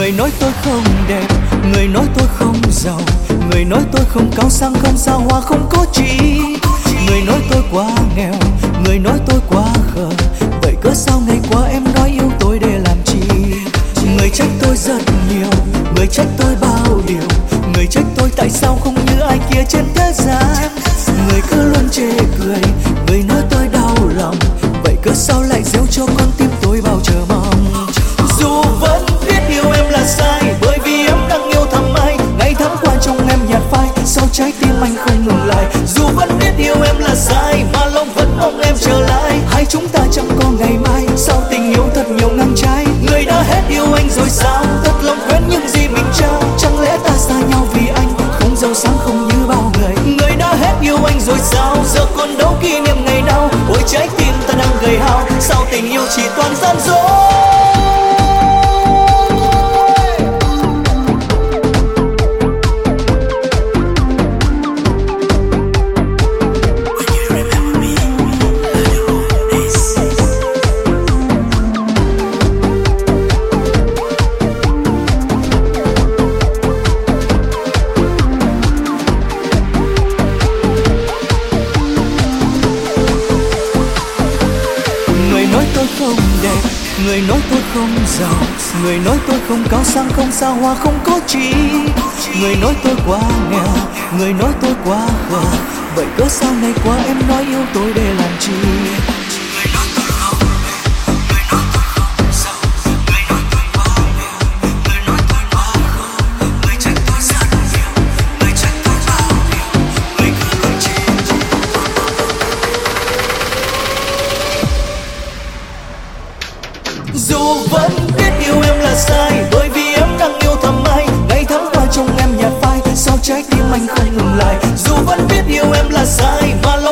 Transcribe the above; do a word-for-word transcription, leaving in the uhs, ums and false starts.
Người nói tôi không đẹp, người nói tôi không giàu, người nói tôi không cao sang không xa hoa không có chi. Người nói tôi quá nghèo, người nói tôi quá khờ. Vậy cớ sao ngày qua em nói yêu tôi để làm chi? Người trách tôi rất nhiều, người trách tôi bao điều. Người trách tôi tại sao không như ai kia trên thế gian. Người cứ luôn chê cười, người nói tôi đau lòng. Vậy cớ sao lại gieo cho con tim tôi bao chờ mong? Dù vẫn biết yêu em là sai, bởi vì em đang yêu thầm ai. Ngày tháng qua trong em nhạt phai, sao trái tim anh không ngừng lại? Dù vẫn biết yêu em là sai, mà lòng vẫn mong em trở lại. Hai chúng ta chẳng có ngày mai, sao tình yêu thật nhiều ngang trái. Người đã hết yêu anh rồi sao, thật lòng quên những gì mình trao. Chẳng lẽ ta xa nhau vì anh không giàu sáng không như bao người. Người đã hết yêu anh rồi sao, giờ còn đâu kỷ niệm ngày nào. Ôi trái tim ta đang gầy hao, sao tình yêu chỉ toàn gian dối. Người nói tôi không giàu, người nói tôi không cao sang không xa hoa không có chi. Người nói tôi quá nghèo, người nói tôi quá khờ. Vậy cớ sao ngày qua em nói yêu tôi để làm chi? Người nói tôi không đẹp, người nói tôi không giàu, người nói tôi quá nghèo, người nói tôi quá khờ. Người trách tôi rất nhiều, người trách tôi bao điều. Người cứ luôn chê dù vẫn biết yêu em là sai, bởi vì em đang yêu thầm ai. Ngày tháng qua trong em nhạt phai, sao trái tim anh không ngừng lại? Dù vẫn biết yêu em là sai, mà